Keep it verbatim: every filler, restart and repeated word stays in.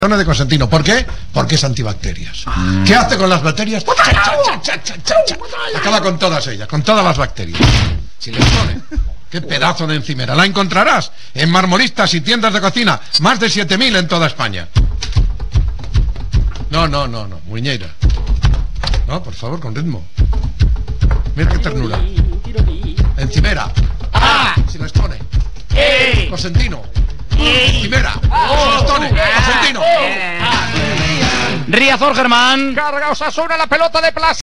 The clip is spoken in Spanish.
de Cosentino. ¿Por qué? Porque es antibacterias. Ah. ¿Qué hace con las bacterias? Cha, cha, cha, cha, cha, cha. Acaba con todas ellas, con todas las bacterias. Si les pone. ¡Qué pedazo de encimera! La encontrarás en marmoristas y tiendas de cocina. Más de siete mil en toda España. No, no, no, no. Muñeira. No, por favor, con ritmo. Mira qué ternura. Encimera. ¡Ah! Si les pone. ¡Eh! Cosentino. ¡Eh! Encimera. Si les pone. Cosentino. Riazor, Germán. Carga Osasuna la pelota de plástico.